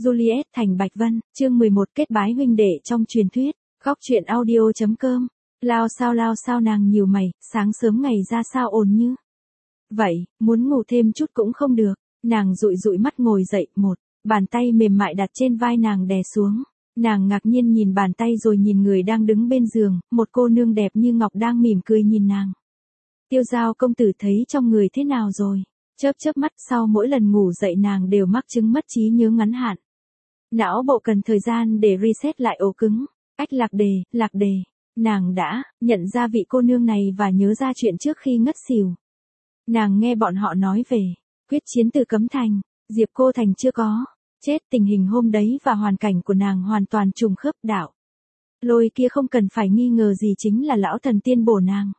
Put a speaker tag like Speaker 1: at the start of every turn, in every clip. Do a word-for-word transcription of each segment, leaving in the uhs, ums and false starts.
Speaker 1: Juliet thành Bạch Vân, chương mười một kết bái huynh đệ trong truyền thuyết, góc truyện audio.com. Lao sao lao sao nàng nhíu mày, sáng sớm ngày ra sao ồn như vậy, muốn ngủ thêm chút cũng không được, nàng dụi dụi mắt ngồi dậy, một bàn tay mềm mại đặt trên vai nàng đè xuống. Nàng ngạc nhiên nhìn bàn tay rồi nhìn người đang đứng bên giường, một cô nương đẹp như ngọc đang mỉm cười nhìn nàng. Tiêu Giao công tử thấy trong người thế nào rồi? Chớp chớp mắt, sau mỗi lần ngủ dậy nàng đều mắc chứng mất trí nhớ ngắn hạn. Não bộ cần thời gian để reset lại ổ cứng. Ách lạc đề, lạc đề. Nàng đã nhận ra vị cô nương này và nhớ ra chuyện trước khi ngất xỉu. Nàng nghe bọn họ nói về quyết chiến từ Cấm Thành, Diệp Cô Thành chưa có chết, tình hình hôm đấy và hoàn cảnh của nàng hoàn toàn trùng khớp. Đạo Lôi kia không cần phải nghi ngờ gì chính là lão thần tiên bổ nàng.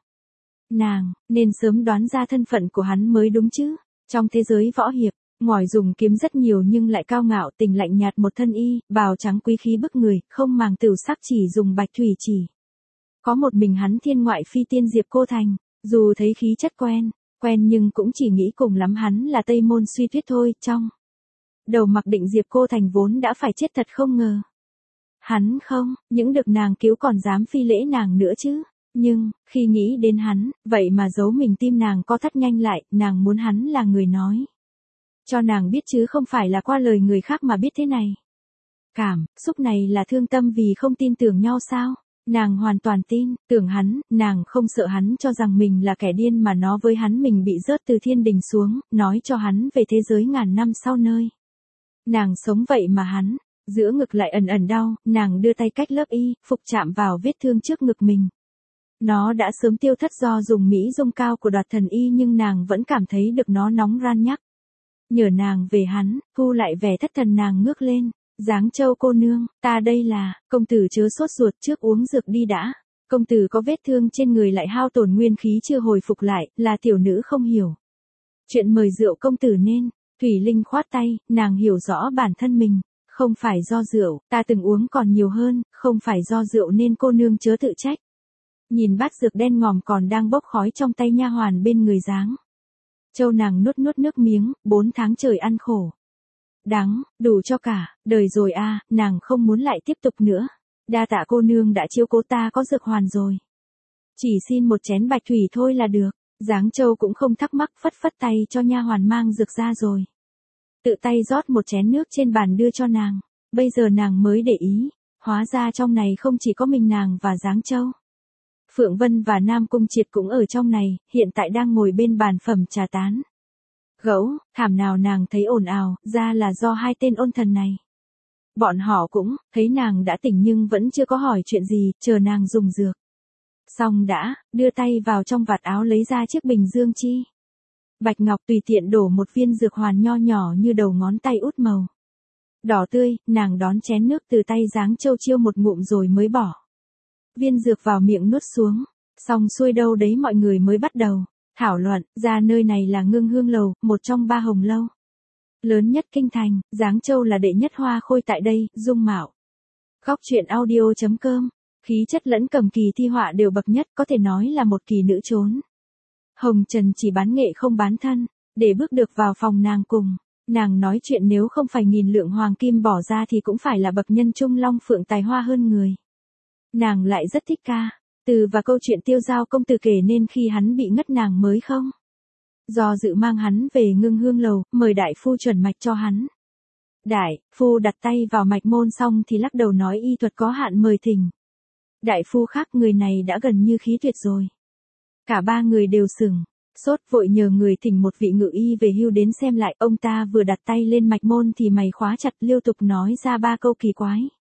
Speaker 1: Nàng nên sớm đoán ra thân phận của hắn mới đúng chứ. Trong thế giới võ hiệp, ngòi dùng kiếm rất nhiều nhưng lại cao ngạo, tình lạnh nhạt, một thân y bào trắng quý khí bức người, không màng tửu sắc, chỉ dùng bạch thủy chỉ. Có một mình hắn thiên ngoại phi tiên Diệp Cô Thành, dù thấy khí chất quen, quen nhưng cũng chỉ nghĩ cùng lắm hắn là Tây Môn Suy Tuyết thôi. Trong đầu mặc định Diệp Cô Thành vốn đã phải chết, thật không ngờ hắn không những được nàng cứu còn dám phi lễ nàng nữa chứ. Nhưng, khi nghĩ đến hắn, vậy mà giấu mình, tim nàng co thắt nhanh lại, nàng muốn hắn là người nói cho nàng biết chứ không phải là qua lời người khác mà biết thế này. Cảm xúc này là thương tâm vì không tin tưởng nhau sao? Nàng hoàn toàn tin tưởng hắn, nàng không sợ hắn cho rằng mình là kẻ điên mà nó với hắn mình bị rớt từ thiên đình xuống, nói cho hắn về thế giới ngàn năm sau nơi nàng sống. Vậy mà hắn, giữa ngực lại ẩn ẩn đau, nàng đưa tay cách lớp y phục chạm vào vết thương trước ngực mình. Nó đã sớm tiêu thất do dùng mỹ dung cao của Đoạt Thần Y nhưng nàng vẫn cảm thấy được nó nóng ran nhắc. Nhờ nàng về hắn, thu lại vẻ thất thần, nàng ngước lên. Giáng Châu cô nương, ta đây là, công tử chớ sốt ruột, trước uống dược đi đã. Công tử có vết thương trên người lại hao tổn nguyên khí chưa hồi phục lại, là tiểu nữ không hiểu chuyện, mời rượu công tử nên. Thủy Linh khoát tay, nàng hiểu rõ bản thân mình. Không phải do rượu, ta từng uống còn nhiều hơn, không phải do rượu nên cô nương chớ tự trách. Nhìn bát dược đen ngòm còn đang bốc khói trong tay nha hoàn bên người Giáng Châu, nàng nuốt nuốt nước miếng, bốn tháng trời ăn khổ đắng, đủ cho cả đời rồi a, à, nàng không muốn lại tiếp tục nữa. Đa tạ cô nương đã chiếu cố, ta có dược hoàn rồi. Chỉ xin một chén bạch thủy thôi là được. Giáng Châu cũng không thắc mắc, phất phất tay cho nha hoàn mang dược ra rồi tự tay rót một chén nước trên bàn đưa cho nàng. Bây giờ nàng mới để ý, hóa ra trong này không chỉ có mình nàng và Giáng Châu. Phượng Vân và Nam Cung Triệt cũng ở trong này, hiện tại đang ngồi bên bàn phẩm trà tán gẫu, thảm nào nàng thấy ồn ào, ra là do hai tên ôn thần này. Bọn họ cũng thấy nàng đã tỉnh nhưng vẫn chưa có hỏi chuyện gì, chờ nàng dùng dược xong đã đưa tay vào trong vạt áo lấy ra chiếc bình dương chi bạch ngọc, tùy tiện đổ một viên dược hoàn nho nhỏ như đầu ngón tay út màu đỏ tươi. Nàng đón chén nước từ tay Giáng Châu, chiêu một ngụm rồi mới bỏ viên dược vào miệng nuốt xuống. Xong xuôi đâu đấy mọi người mới bắt đầu thảo luận ra nơi này là Ngưng Hương Lầu, một trong ba hồng lâu lớn nhất kinh thành. Giáng Châu là đệ nhất hoa khôi tại đây, dung mạo. Góc truyện audio.com, khí chất lẫn cầm kỳ thi họa đều bậc nhất, có thể nói là một kỳ nữ trốn hồng trần, chỉ bán nghệ không bán thân. Để bước được vào phòng nàng cùng nàng nói chuyện, nếu không phải nghìn lượng hoàng kim bỏ ra thì cũng phải là bậc nhân trung long phượng, tài hoa hơn người. Nàng lại rất thích ca từ và câu chuyện Tiêu Giao công tử kể, nên khi hắn bị ngất nàng mới không do dự mang hắn về Ngưng Hương Lầu, mời đại phu chuẩn mạch cho hắn. Đại phu đặt tay vào mạch môn xong thì lắc đầu nói y thuật có hạn, mời thỉnh đại phu khác. Người này đã gần như khí tuyệt rồi. Cả ba người đều sửng sốt, vội nhờ người thỉnh một vị ngự y về hưu đến xem lại. Ông ta vừa đặt tay lên mạch môn thì mày khóa chặt, liên tục nói ra ba câu kỳ quái.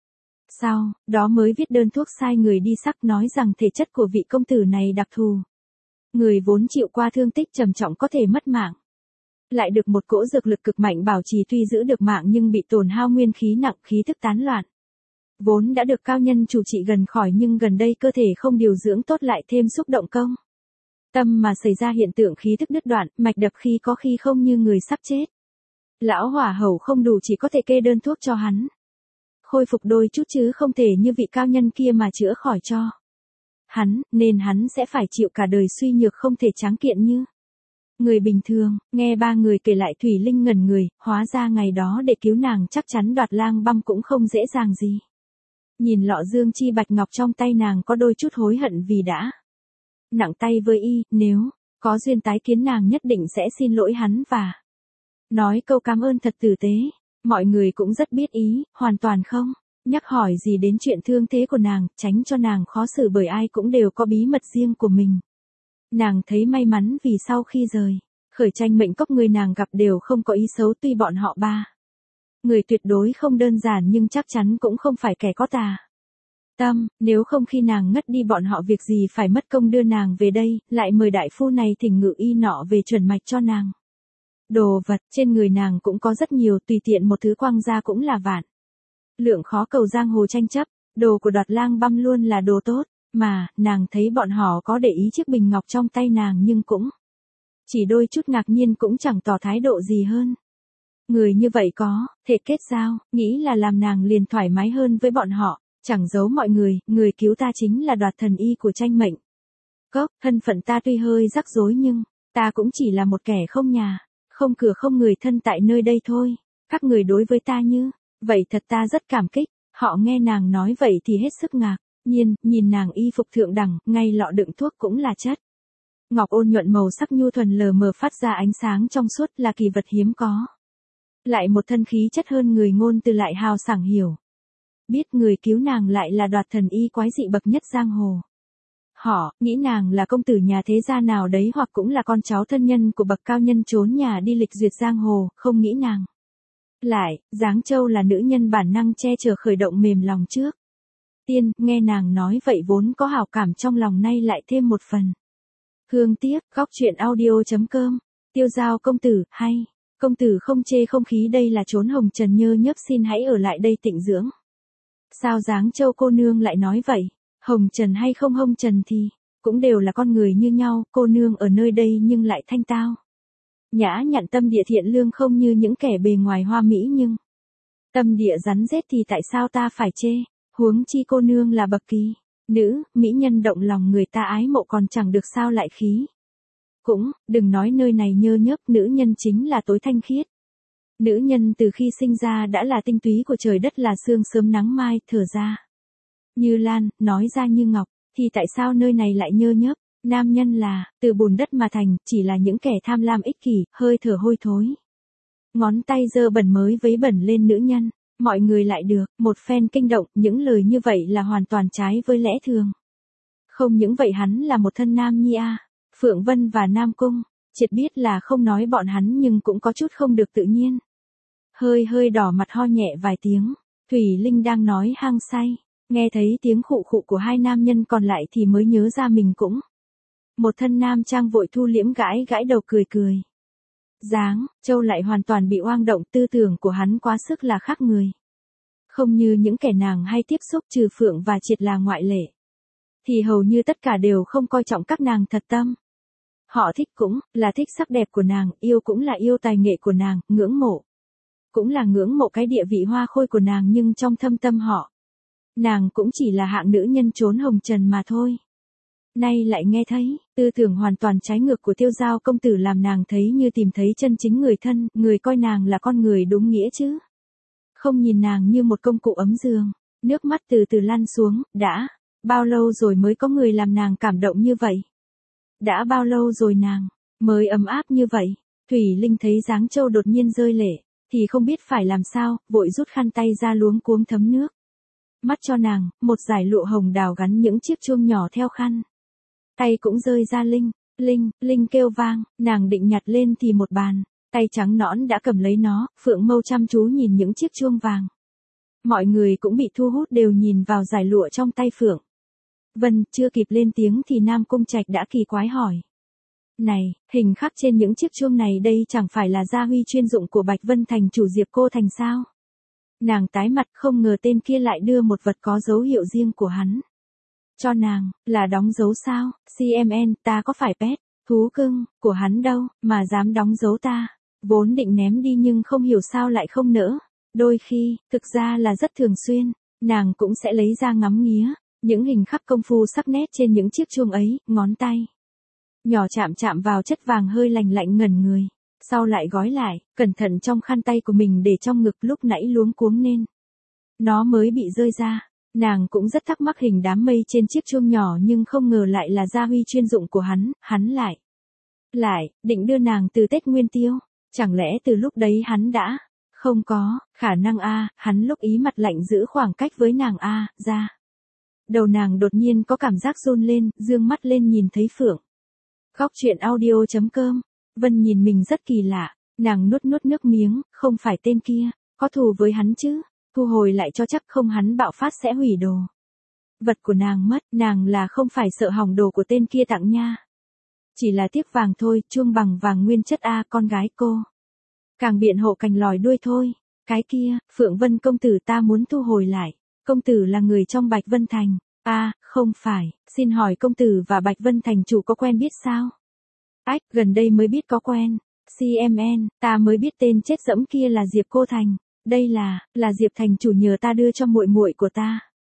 Speaker 1: Sau đó mới viết đơn thuốc, sai người đi sắc, nói rằng thể chất của vị công tử này đặc thù. Người vốn chịu qua thương tích trầm trọng có thể mất mạng, lại được một cỗ dược lực cực mạnh bảo trì, tuy giữ được mạng nhưng bị tổn hao nguyên khí nặng, khí thức tán loạn. Vốn đã được cao nhân chủ trị gần khỏi nhưng gần đây cơ thể không điều dưỡng tốt, lại thêm xúc động công tâm mà xảy ra hiện tượng khí thức đứt đoạn, mạch đập khi có khi không, như người sắp chết. Lão hỏa hầu không đủ, chỉ có thể kê đơn thuốc cho hắn khôi phục đôi chút, chứ không thể như vị cao nhân kia mà chữa khỏi cho hắn, nên hắn sẽ phải chịu cả đời suy nhược, không thể tráng kiện như Người bình thường, nghe ba người kể lại Thủy Linh ngẩn người, hóa ra ngày đó để cứu nàng chắc chắn Đoạt Lang Băm cũng không dễ dàng gì. Nhìn lọ dương chi bạch ngọc trong tay nàng có đôi chút hối hận vì đã nặng tay với y, nếu có duyên tái kiến nàng nhất định sẽ xin lỗi hắn và nói câu cảm ơn thật tử tế. Mọi người cũng rất biết ý, hoàn toàn không nhắc hỏi gì đến chuyện thương thế của nàng, tránh cho nàng khó xử bởi ai cũng đều có bí mật riêng của mình. Nàng thấy may mắn vì sau khi rời khởi tranh mệnh cốc người nàng gặp đều không có ý xấu, tuy bọn họ ba người tuyệt đối không đơn giản nhưng chắc chắn cũng không phải kẻ có tà tâm, nếu không khi nàng ngất đi bọn họ việc gì phải mất công đưa nàng về đây, lại mời đại phu này thỉnh ngự y nọ về chuẩn mạch cho nàng. Đồ vật trên người nàng cũng có rất nhiều, tùy tiện một thứ quăng ra cũng là vạn lượng khó cầu giang hồ tranh chấp. Đồ của Đoạt Lang Băm luôn là đồ tốt, mà nàng thấy bọn họ có để ý chiếc bình ngọc trong tay nàng nhưng cũng chỉ đôi chút ngạc nhiên, cũng chẳng tỏ thái độ gì hơn. Người như vậy có thể kết giao, nghĩ là làm nàng liền thoải mái hơn với bọn họ. Chẳng giấu mọi người, người cứu ta chính là Đoạt thần y của tranh mệnh cốc. Thân phận ta tuy hơi rắc rối nhưng ta cũng chỉ là một kẻ không nhà, không cửa không người thân tại nơi đây thôi. Các người đối với ta như vậy thật ta rất cảm kích. Họ nghe nàng nói vậy thì hết sức ngạc nhiên, nhìn nàng y phục thượng đẳng, ngay lọ đựng thuốc cũng là chất ngọc ôn nhuận, màu sắc nhu thuần lờ mờ phát ra ánh sáng trong suốt, là kỳ vật hiếm có. Lại một thân khí chất hơn người, ngôn từ lại hào sảng hiểu biết người cứu nàng lại là Đoạt thần y quái dị bậc nhất giang hồ. Họ nghĩ nàng là công tử nhà thế gia nào đấy, hoặc cũng là con cháu thân nhân của bậc cao nhân trốn nhà đi lịch duyệt giang hồ, không nghĩ nàng lại Giáng Châu là nữ nhân bản năng che chở khởi động mềm lòng trước tiên. Nghe nàng nói vậy vốn có hảo cảm trong lòng, nay lại thêm một phần thương tiếc. Góc truyện audio chấm com. Tiêu Giao công tử, hay công tử không chê không khí, đây là chốn hồng trần nhơ nhớp, xin hãy ở lại đây tịnh dưỡng. Sao Giáng Châu cô nương lại nói vậy? Hồng trần hay không hồng trần thì cũng đều là con người như nhau, cô nương ở nơi đây nhưng lại thanh tao nhã nhặn, tâm địa thiện lương, không như những kẻ bề ngoài hoa mỹ nhưng tâm địa rắn rết, thì tại sao ta phải chê? Huống chi cô nương là bậc kỳ nữ mỹ nhân, động lòng người ta ái mộ còn chẳng được sao lại khí. Cũng đừng nói nơi này nhơ nhớp, nữ nhân chính là tối thanh khiết. Nữ nhân từ khi sinh ra đã là tinh túy của trời đất, là sương sớm nắng mai, thở ra như lan, nói ra như ngọc, thì tại sao nơi này lại nhơ nhớp? Nam nhân là từ bùn đất mà thành, chỉ là những kẻ tham lam ích kỷ, hơi thở hôi thối. Ngón tay dơ bẩn mới vấy bẩn lên nữ nhân, mọi người lại được một phen kinh động. Những lời như vậy là hoàn toàn trái với lẽ thường. Không những vậy, hắn là một thân nam nhi a. Phượng Vân và Nam Cung triệt biết là không nói bọn hắn, nhưng cũng có chút không được tự nhiên. Hơi hơi đỏ mặt, ho nhẹ vài tiếng. Thủy Linh đang nói hang say, nghe thấy tiếng khụ khụ của hai nam nhân còn lại thì mới nhớ ra mình cũng một thân nam trang, vội thu liễm, gãi gãi đầu cười cười. Giáng Châu lại hoàn toàn bị oang động, tư tưởng của hắn quá sức là khác người. Không như những kẻ nàng hay tiếp xúc, trừ Phượng và Triệt là ngoại lệ, thì hầu như tất cả đều không coi trọng các nàng thật tâm. Họ thích cũng là thích sắc đẹp của nàng, yêu cũng là yêu tài nghệ của nàng, ngưỡng mộ cũng là ngưỡng mộ cái địa vị hoa khôi của nàng, nhưng trong thâm tâm họ, nàng cũng chỉ là hạng nữ nhân trốn hồng trần mà thôi. Nay lại nghe thấy tư tưởng hoàn toàn trái ngược của Tiêu Giao công tử, làm nàng thấy như tìm thấy chân chính người thân, người coi nàng là con người đúng nghĩa chứ không nhìn nàng như một công cụ ấm giường. Nước mắt từ từ lăn xuống. Đã bao lâu rồi mới có người làm nàng cảm động như vậy? Đã bao lâu rồi nàng mới ấm áp như vậy? Thủy Linh thấy Giáng Châu đột nhiên rơi lệ thì không biết phải làm sao, vội rút khăn tay ra luống cuống thấm nước mắt cho nàng. Một dải lụa hồng đào gắn những chiếc chuông nhỏ theo khăn tay cũng rơi ra. Linh, Linh, Linh kêu vang. Nàng định nhặt lên thì một bàn tay trắng nõn đã cầm lấy nó. Phượng Mâu chăm chú nhìn những chiếc chuông vàng. Mọi người cũng bị thu hút, đều nhìn vào dải lụa trong tay Phượng Vân. Chưa kịp lên tiếng thì Nam Cung Trạch đã kỳ quái hỏi: Này, hình khắc trên những chiếc chuông này đây chẳng phải là gia huy chuyên dụng của Bạch Vân thành chủ Diệp Cô thành sao? Nàng tái mặt, không ngờ tên kia lại đưa một vật có dấu hiệu riêng của hắn cho nàng. Là đóng dấu sao? xê em en, ta có phải pet thú cưng của hắn đâu mà dám đóng dấu ta? Vốn định ném đi nhưng không hiểu sao lại không nỡ. Đôi khi, thực ra là rất thường xuyên, nàng cũng sẽ lấy ra ngắm nghía những hình khắc công phu sắc nét trên những chiếc chuông ấy. Ngón tay Nhỏ chạm chạm vào chất vàng hơi lành lạnh ngẩn người. Sau lại gói lại, cẩn thận trong khăn tay của mình để trong ngực lúc nãy luống cuống nên. Nó mới bị rơi ra. Nàng cũng rất thắc mắc hình đám mây trên chiếc chuông nhỏ nhưng không ngờ lại là gia huy chuyên dụng của hắn, hắn lại. Lại, định đưa nàng từ Tết Nguyên Tiêu. Chẳng lẽ từ lúc đấy hắn đã. Không có, khả năng a, hắn lúc ý mặt lạnh giữ khoảng cách với nàng a, ra. Đầu nàng đột nhiên có cảm giác run lên, dương mắt lên nhìn thấy Phượng. Góc chuyện audio chấm com. Vân nhìn mình rất kỳ lạ, nàng nuốt nuốt nước miếng, không phải tên kia, có thù với hắn chứ, thu hồi lại cho chắc không hắn bạo phát sẽ hủy đồ. Vật của nàng mất, nàng là không phải sợ hỏng đồ của tên kia tặng nha. Chỉ là tiếc vàng thôi, chuông bằng vàng nguyên chất a, con gái cô. Càng biện hộ cành lòi đuôi thôi, cái kia, Phượng Vân công tử ta muốn thu hồi lại, công tử là người trong Bạch Vân Thành, a, không phải, xin hỏi công tử và Bạch Vân Thành chủ có quen biết sao? Ách, gần đây mới biết có quen. xê em en, ta mới biết tên chết dẫm kia là Diệp Cô Thành. Đây là, là Diệp Thành chủ nhờ ta đưa cho muội muội của ta.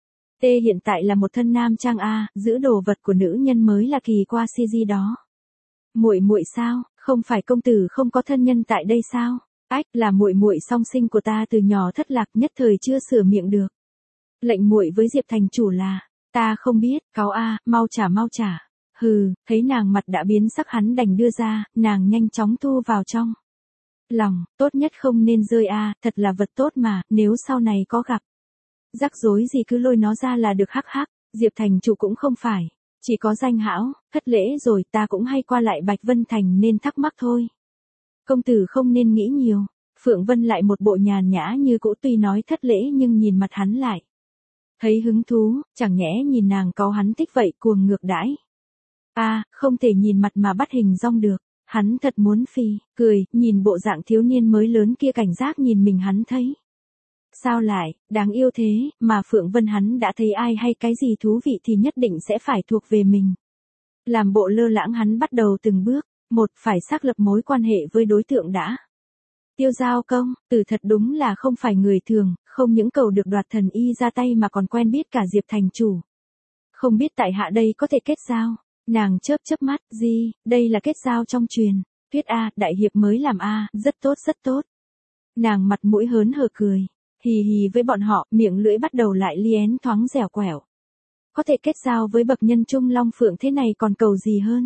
Speaker 1: T hiện tại là một thân nam trang a, giữ đồ vật của nữ nhân mới là kỳ qua xê giê đó. Muội muội sao? Không phải công tử không có thân nhân tại đây sao? Ách, là muội muội song sinh của ta từ nhỏ thất lạc nhất thời chưa sửa miệng được. Lệnh muội với Diệp Thành chủ là, ta không biết, cáo a, mau trả mau trả. Hừ, thấy nàng mặt đã biến sắc hắn đành đưa ra, nàng nhanh chóng thu vào trong lòng, tốt nhất không nên rơi a, thật là vật tốt mà, nếu sau này có gặp rắc rối gì cứ lôi nó ra là được hắc hắc, Diệp Thành chủ cũng không phải, chỉ có danh hão, thất lễ rồi ta cũng hay qua lại Bạch Vân Thành nên thắc mắc thôi. Công tử không nên nghĩ nhiều, Phượng Vân lại một bộ nhàn nhã như cũ tuy nói thất lễ nhưng nhìn mặt hắn lại. Thấy hứng thú, chẳng nhẽ nhìn nàng cáu hắn thích vậy cuồng ngược đãi. A, à, không thể nhìn mặt mà bắt hình dong được, hắn thật muốn phi, cười, nhìn bộ dạng thiếu niên mới lớn kia cảnh giác nhìn mình hắn thấy. Sao lại, đáng yêu thế, mà Phượng Vân hắn đã thấy ai hay cái gì thú vị thì nhất định sẽ phải thuộc về mình. Làm bộ lơ lãng hắn bắt đầu từng bước, một phải xác lập mối quan hệ với đối tượng đã. Tiêu Giao Công, từ thật đúng là không phải người thường, không những cầu được đoạt thần y ra tay mà còn quen biết cả Diệp Thành chủ. Không biết tại hạ đây có thể kết giao. Nàng chớp chớp mắt, gì, đây là kết giao trong truyền, thuyết a, đại hiệp mới làm a, rất tốt rất tốt. Nàng mặt mũi hớn hở cười, hì hì với bọn họ, miệng lưỡi bắt đầu lại lién thoáng dẻo quẻo. Có thể kết giao với bậc nhân trung long phượng thế này còn cầu gì hơn.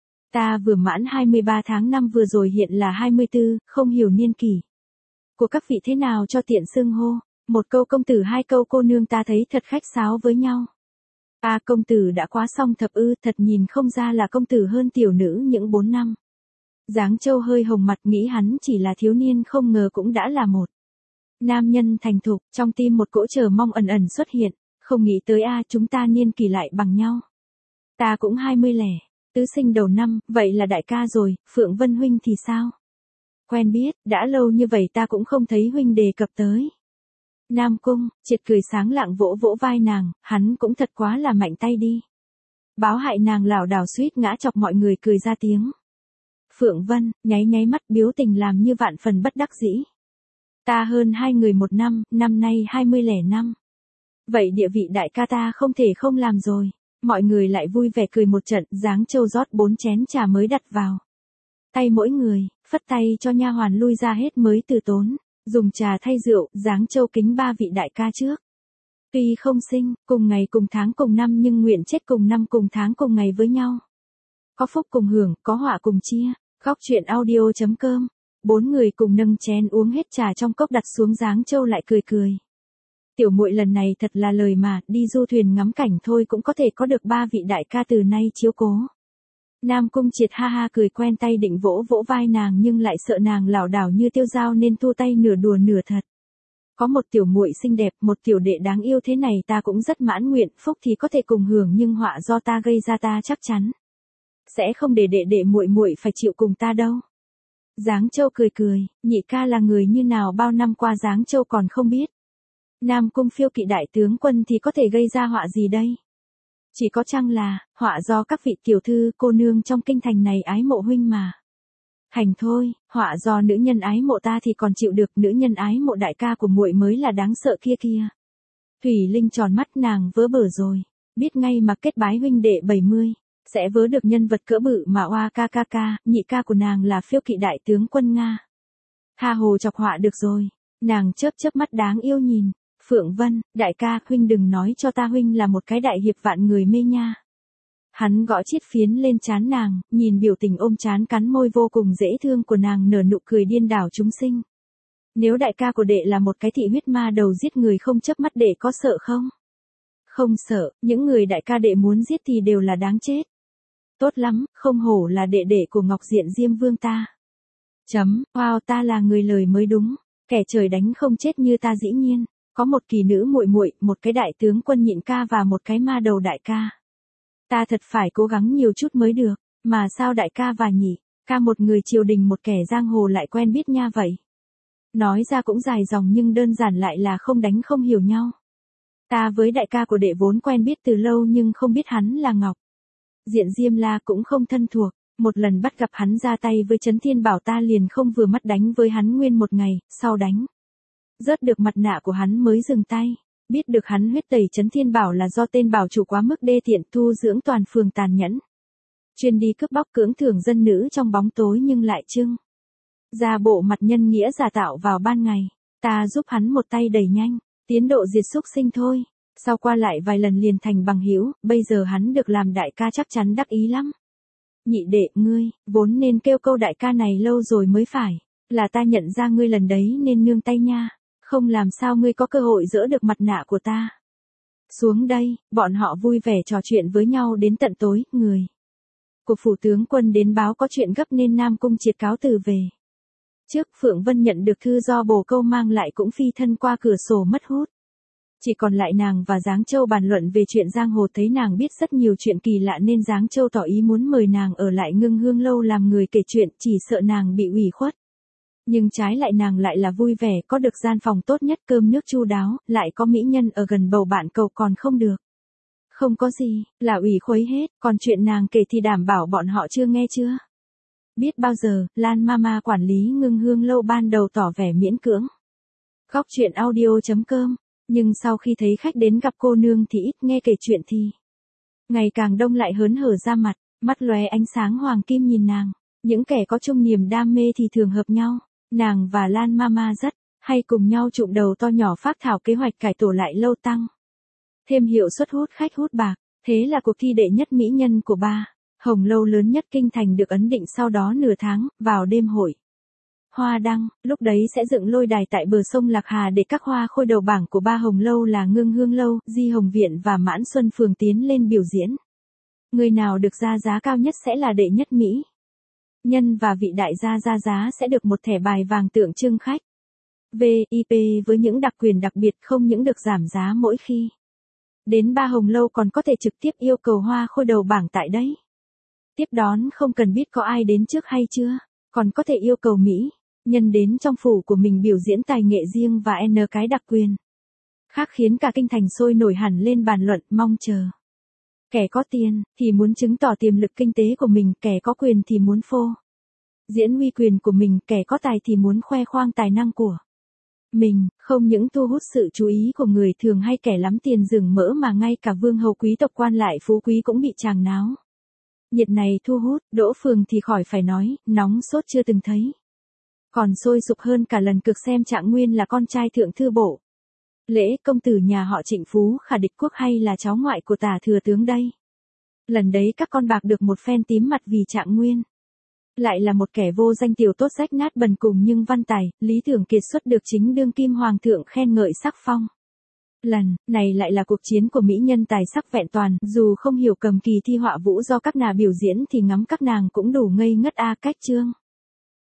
Speaker 1: Ta vừa mãn hai mươi ba tháng năm vừa rồi hiện là hai mươi tư, không hiểu niên kỷ của các vị thế nào cho tiện xưng hô, một câu công tử hai câu cô nương ta thấy thật khách sáo với nhau. A à, công tử đã quá xong thập ư, thật nhìn không ra là công tử hơn tiểu nữ những bốn năm. Giáng Châu hơi hồng mặt nghĩ hắn chỉ là thiếu niên không ngờ cũng đã là một nam nhân thành thục, trong tim một cỗ chờ mong ẩn ẩn xuất hiện, không nghĩ tới a à, chúng ta niên kỳ lại bằng nhau. Ta cũng hai mươi lẻ, tứ sinh đầu năm, vậy là đại ca rồi, Phượng Vân huynh thì sao? Quen biết, đã lâu như vậy ta cũng không thấy huynh đề cập tới. Nam Cung, triệt cười sáng lạng vỗ vỗ vai nàng, hắn cũng thật quá là mạnh tay đi. Báo hại nàng lảo đảo suýt ngã chọc mọi người cười ra tiếng. Phượng Vân, nháy nháy mắt biếu tình làm như vạn phần bất đắc dĩ. Ta hơn hai người một năm, năm nay hai mươi lẻ năm. Vậy địa vị đại ca ta không thể không làm rồi. Mọi người lại vui vẻ cười một trận, Giáng Châu rót bốn chén trà mới đặt vào tay mỗi người, phất tay cho nha hoàn lui ra hết mới từ tốn. Dùng trà thay rượu, Giáng Châu kính ba vị đại ca trước. Tuy không sinh, cùng ngày cùng tháng cùng năm nhưng nguyện chết cùng năm cùng tháng cùng ngày với nhau. Có phúc cùng hưởng, có họa cùng chia. Góc chuyện audio chấm com. Bốn người cùng nâng chén uống hết trà trong cốc đặt xuống, Giáng Châu lại cười cười. Tiểu muội lần này thật là lời mà, đi du thuyền ngắm cảnh thôi cũng có thể có được ba vị đại ca từ nay chiếu cố. Nam Cung Triệt ha ha cười quen tay định vỗ vỗ vai nàng nhưng lại sợ nàng lảo đảo như Tiêu Giao nên thu tay nửa đùa nửa thật. Có một tiểu muội xinh đẹp, một tiểu đệ đáng yêu thế này ta cũng rất mãn nguyện, phúc thì có thể cùng hưởng nhưng họa do ta gây ra ta chắc chắn sẽ không để đệ đệ muội muội phải chịu cùng ta đâu. Giáng Châu cười cười, nhị ca là người như nào bao năm qua Giáng Châu còn không biết. Nam Cung phiêu kỵ đại tướng quân thì có thể gây ra họa gì đây? Chỉ có chăng là, họa do các vị tiểu thư cô nương trong kinh thành này ái mộ huynh mà. Hành thôi, họa do nữ nhân ái mộ ta thì còn chịu được, nữ nhân ái mộ đại ca của muội mới là đáng sợ kia kia. Thủy Linh tròn mắt nàng vỡ bờ rồi, biết ngay mà kết bái huynh đệ bảy mươi. sẽ vớ được nhân vật cỡ bự mà oa ca ca ca, nhị ca của nàng là phiêu kỵ đại tướng quân Nga. Tha hồ chọc họa được rồi, nàng chớp chớp mắt đáng yêu nhìn, Phượng Vân, đại ca, huynh đừng nói cho ta huynh là một cái đại hiệp vạn người mê nha. Hắn gõ chiếc phiến lên trán nàng, nhìn biểu tình ôm trán cắn môi vô cùng dễ thương của nàng nở nụ cười điên đảo chúng sinh. Nếu đại ca của đệ là một cái thị huyết ma đầu giết người không chớp mắt, đệ có sợ không? Không sợ, những người đại ca đệ muốn giết thì đều là đáng chết. Tốt lắm, không hổ là đệ đệ của Ngọc Diện Diêm Vương ta. Chấm, wow, ta là người lời mới đúng, kẻ trời đánh không chết như ta dĩ nhiên, có một kỳ nữ muội muội, một cái đại tướng quân nhịn ca và một cái ma đầu đại ca. Ta thật phải cố gắng nhiều chút mới được, mà sao đại ca và nhị ca một người triều đình một kẻ giang hồ lại quen biết nha vậy? Nói ra cũng dài dòng nhưng đơn giản lại là không đánh không hiểu nhau. Ta với đại ca của đệ vốn quen biết từ lâu nhưng không biết hắn là Ngọc Diện Diêm La cũng không thân thuộc, một lần bắt gặp hắn ra tay với Trấn Thiên Bảo ta liền không vừa mắt đánh với hắn nguyên một ngày, sau đánh rớt được mặt nạ của hắn mới dừng tay. Biết được hắn huyết tẩy Trấn Thiên Bảo là do tên bảo chủ quá mức đê tiện, thu dưỡng toàn phường tàn nhẫn, chuyên đi cướp bóc cưỡng thưởng dân nữ trong bóng tối nhưng lại trưng ra bộ mặt nhân nghĩa giả tạo vào ban ngày. Ta giúp hắn một tay đẩy nhanh tiến độ diệt xúc sinh thôi, sau qua lại vài lần liền thành bằng hữu, bây giờ hắn được làm đại ca chắc chắn đắc ý lắm. Nhị đệ, ngươi vốn nên kêu câu đại ca này lâu rồi mới phải, là ta nhận ra ngươi lần đấy nên nương tay nha, không làm sao ngươi có cơ hội dỡ được mặt nạ của ta. Xuống đây, bọn họ vui vẻ trò chuyện với nhau đến tận tối, người của phủ tướng quân đến báo có chuyện gấp nên Nam Cung Triệt cáo từ về. Trước Phượng Vân nhận được thư do bồ câu mang lại cũng phi thân qua cửa sổ mất hút. Chỉ còn lại nàng và Giáng Châu bàn luận về chuyện giang hồ, thấy nàng biết rất nhiều chuyện kỳ lạ nên Giáng Châu tỏ ý muốn mời nàng ở lại Ngưng Hương lâu làm người kể chuyện, chỉ sợ nàng bị ủy khuất. Nhưng trái lại nàng lại là vui vẻ, có được gian phòng tốt nhất, cơm nước chu đáo, lại có mỹ nhân ở gần bầu bạn cầu còn không được. Không có gì, là ủy khuấy hết, còn chuyện nàng kể thì đảm bảo bọn họ chưa nghe chưa. Biết bao giờ, Lan Mama quản lý Ngưng Hương lâu ban đầu tỏ vẻ miễn cưỡng. Góc chuyện audio chấm com, nhưng sau khi thấy khách đến gặp cô nương thì ít, nghe kể chuyện thì ngày càng đông lại hớn hở ra mặt, mắt lóe ánh sáng hoàng kim nhìn nàng. Những kẻ có chung niềm đam mê thì thường hợp nhau, nàng và Lan Mama rất hay cùng nhau trụm đầu to nhỏ phác thảo kế hoạch cải tổ lại lâu tăng thêm hiệu suất hút khách hút bạc. Thế là cuộc thi đệ nhất mỹ nhân của ba Hồng lâu lớn nhất kinh thành được ấn định sau đó nửa tháng, vào đêm hội Hoa Đăng, lúc đấy sẽ dựng lôi đài tại bờ sông Lạc Hà để các hoa khôi đầu bảng của ba Hồng lâu là Ngưng Hương lâu, Di Hồng viện và Mãn Xuân phường tiến lên biểu diễn. Người nào được ra giá cao nhất sẽ là đệ nhất mỹ nhân và vị đại gia ra giá sẽ được một thẻ bài vàng tượng trưng khách vê i pê với những đặc quyền đặc biệt, không những được giảm giá mỗi khi đến ba Hồng lâu còn có thể trực tiếp yêu cầu hoa khôi đầu bảng tại đấy. Tiếp đón không cần biết có ai đến trước hay chưa, còn có thể yêu cầu mỹ nhân đến trong phủ của mình biểu diễn tài nghệ riêng và n cái đặc quyền khác khiến cả kinh thành sôi nổi hẳn lên bàn luận mong chờ. Kẻ có tiền thì muốn chứng tỏ tiềm lực kinh tế của mình, kẻ có quyền thì muốn phô diễn uy quyền của mình, kẻ có tài thì muốn khoe khoang tài năng của mình, không những thu hút sự chú ý của người thường hay kẻ lắm tiền rừng mỡ mà ngay cả vương hầu quý tộc quan lại phú quý cũng bị tràng náo nhiệt này thu hút. Đỗ Phường thì khỏi phải nói, nóng sốt chưa từng thấy, còn sôi sục hơn cả lần cực xem Trạng Nguyên là con trai thượng thư bộ Lễ, công tử nhà họ Trịnh Phú Khả địch quốc hay là cháu ngoại của Tả thừa tướng đây. Lần đấy các con bạc được một phen tím mặt vì Trạng Nguyên lại là một kẻ vô danh tiểu tốt rách nát bần cùng, nhưng văn tài, lý tưởng kiệt xuất được chính đương kim hoàng thượng khen ngợi sắc phong. Lần này lại là cuộc chiến của mỹ nhân tài sắc vẹn toàn, dù không hiểu cầm kỳ thi họa vũ do các nàng biểu diễn thì ngắm các nàng cũng đủ ngây ngất a. Cách chương